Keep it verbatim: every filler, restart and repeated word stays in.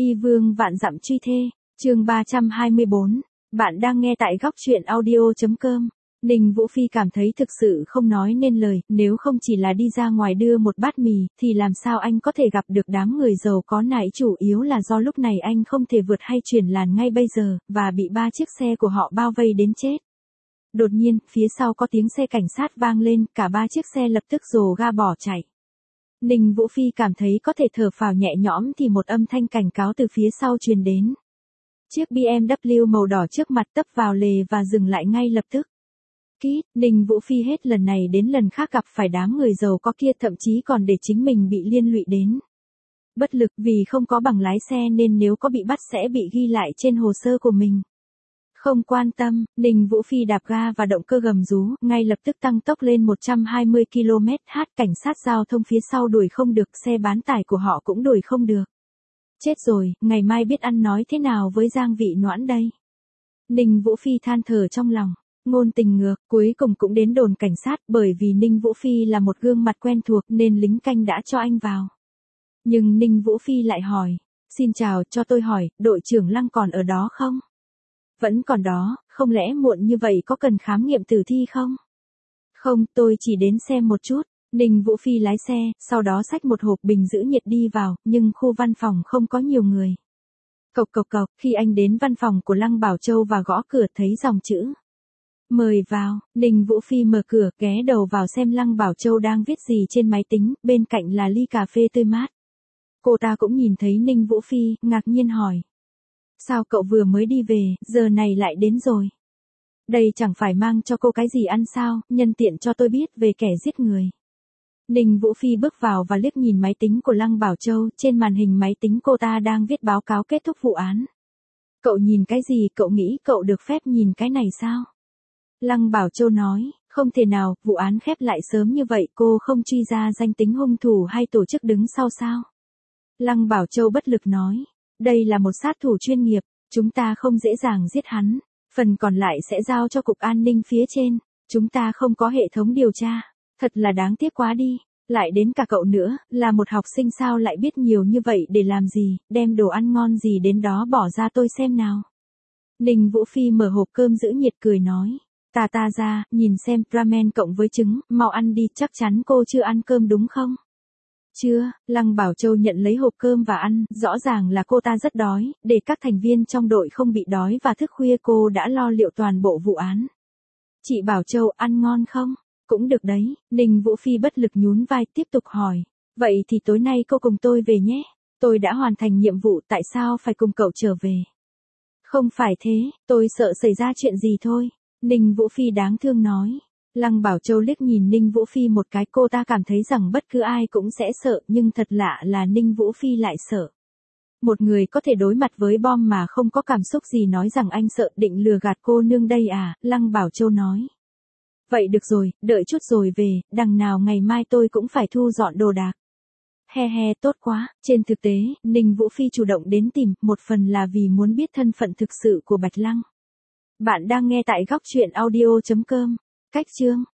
Y vương vạn dặm truy thê, chương ba trăm hai mươi bốn. Bạn đang nghe tại góc truyện audio.com. Ninh Vũ Phi cảm thấy thực sự không nói nên lời, nếu không chỉ là đi ra ngoài đưa một bát mì, thì làm sao anh có thể gặp được đám người giàu có này, chủ yếu là do lúc này anh không thể vượt hay chuyển làn ngay bây giờ, và bị ba chiếc xe của họ bao vây đến chết. Đột nhiên, phía sau có tiếng xe cảnh sát vang lên, cả ba chiếc xe lập tức rồ ga bỏ chạy. Ninh Vũ Phi cảm thấy có thể thở phào nhẹ nhõm thì một âm thanh cảnh cáo từ phía sau truyền đến. Chiếc bê em vê màu đỏ trước mặt tấp vào lề và dừng lại ngay lập tức. Kít, Ninh Vũ Phi hết lần này đến lần khác gặp phải đám người giàu có kia, thậm chí còn để chính mình bị liên lụy đến. Bất lực vì không có bằng lái xe nên nếu có bị bắt sẽ bị ghi lại trên hồ sơ của mình. Không quan tâm, Ninh Vũ Phi đạp ga và động cơ gầm rú, ngay lập tức tăng tốc lên một trăm hai mươi ki lô mét h, cảnh sát giao thông phía sau đuổi không được, xe bán tải của họ cũng đuổi không được. Chết rồi, ngày mai biết ăn nói thế nào với Giang Vị Noãn đây. Ninh Vũ Phi than thở trong lòng, ngôn tình ngược, cuối cùng cũng đến đồn cảnh sát, bởi vì Ninh Vũ Phi là một gương mặt quen thuộc nên lính canh đã cho anh vào. Nhưng Ninh Vũ Phi lại hỏi, xin chào, cho tôi hỏi, đội trưởng Lăng còn ở đó không? Vẫn còn đó, không lẽ muộn như vậy có cần khám nghiệm tử thi không? Không, tôi chỉ đến xem một chút. Ninh Vũ Phi lái xe, sau đó xách một hộp bình giữ nhiệt đi vào, nhưng khu văn phòng không có nhiều người. Cộc cộc cộc, khi anh đến văn phòng của Lăng Bảo Châu và gõ cửa thấy dòng chữ mời vào, Ninh Vũ Phi mở cửa, ghé đầu vào xem Lăng Bảo Châu đang viết gì trên máy tính, bên cạnh là ly cà phê tươi mát. Cô ta cũng nhìn thấy Ninh Vũ Phi, ngạc nhiên hỏi. Sao cậu vừa mới đi về, giờ này lại đến rồi? Đây chẳng phải mang cho cô cái gì ăn sao, nhân tiện cho tôi biết về kẻ giết người. Ninh Vũ Phi bước vào và liếc nhìn máy tính của Lăng Bảo Châu, trên màn hình máy tính cô ta đang viết báo cáo kết thúc vụ án. Cậu nhìn cái gì, cậu nghĩ cậu được phép nhìn cái này sao? Lăng Bảo Châu nói, không thể nào, vụ án khép lại sớm như vậy, cô không truy ra danh tính hung thủ hay tổ chức đứng sau sao? Lăng Bảo Châu bất lực nói, đây là một sát thủ chuyên nghiệp, chúng ta không dễ dàng giết hắn, phần còn lại sẽ giao cho cục an ninh phía trên, chúng ta không có hệ thống điều tra, thật là đáng tiếc quá đi, lại đến cả cậu nữa, là một học sinh sao lại biết nhiều như vậy để làm gì, đem đồ ăn ngon gì đến đó bỏ ra tôi xem nào. Ninh Vũ Phi mở hộp cơm giữ nhiệt cười nói, ta ta ra, nhìn xem, ramen cộng với trứng, mau ăn đi, chắc chắn cô chưa ăn cơm đúng không? Chưa, Lăng Bảo Châu nhận lấy hộp cơm và ăn, rõ ràng là cô ta rất đói, để các thành viên trong đội không bị đói và thức khuya cô đã lo liệu toàn bộ vụ án. Chị Bảo Châu ăn ngon không? Cũng được đấy, Ninh Vũ Phi bất lực nhún vai tiếp tục hỏi, vậy thì tối nay cô cùng tôi về nhé, tôi đã hoàn thành nhiệm vụ, tại sao phải cùng cậu trở về? Không phải thế, tôi sợ xảy ra chuyện gì thôi, Ninh Vũ Phi đáng thương nói. Lăng Bảo Châu liếc nhìn Ninh Vũ Phi một cái, cô ta cảm thấy rằng bất cứ ai cũng sẽ sợ, nhưng thật lạ là Ninh Vũ Phi lại sợ. Một người có thể đối mặt với bom mà không có cảm xúc gì nói rằng anh sợ, định lừa gạt cô nương đây à, Lăng Bảo Châu nói. Vậy được rồi, đợi chút rồi về, đằng nào ngày mai tôi cũng phải thu dọn đồ đạc. He he, tốt quá, trên thực tế, Ninh Vũ Phi chủ động đến tìm, một phần là vì muốn biết thân phận thực sự của Bạch Lăng. Bạn đang nghe tại góc truyện audio.com. Cách chương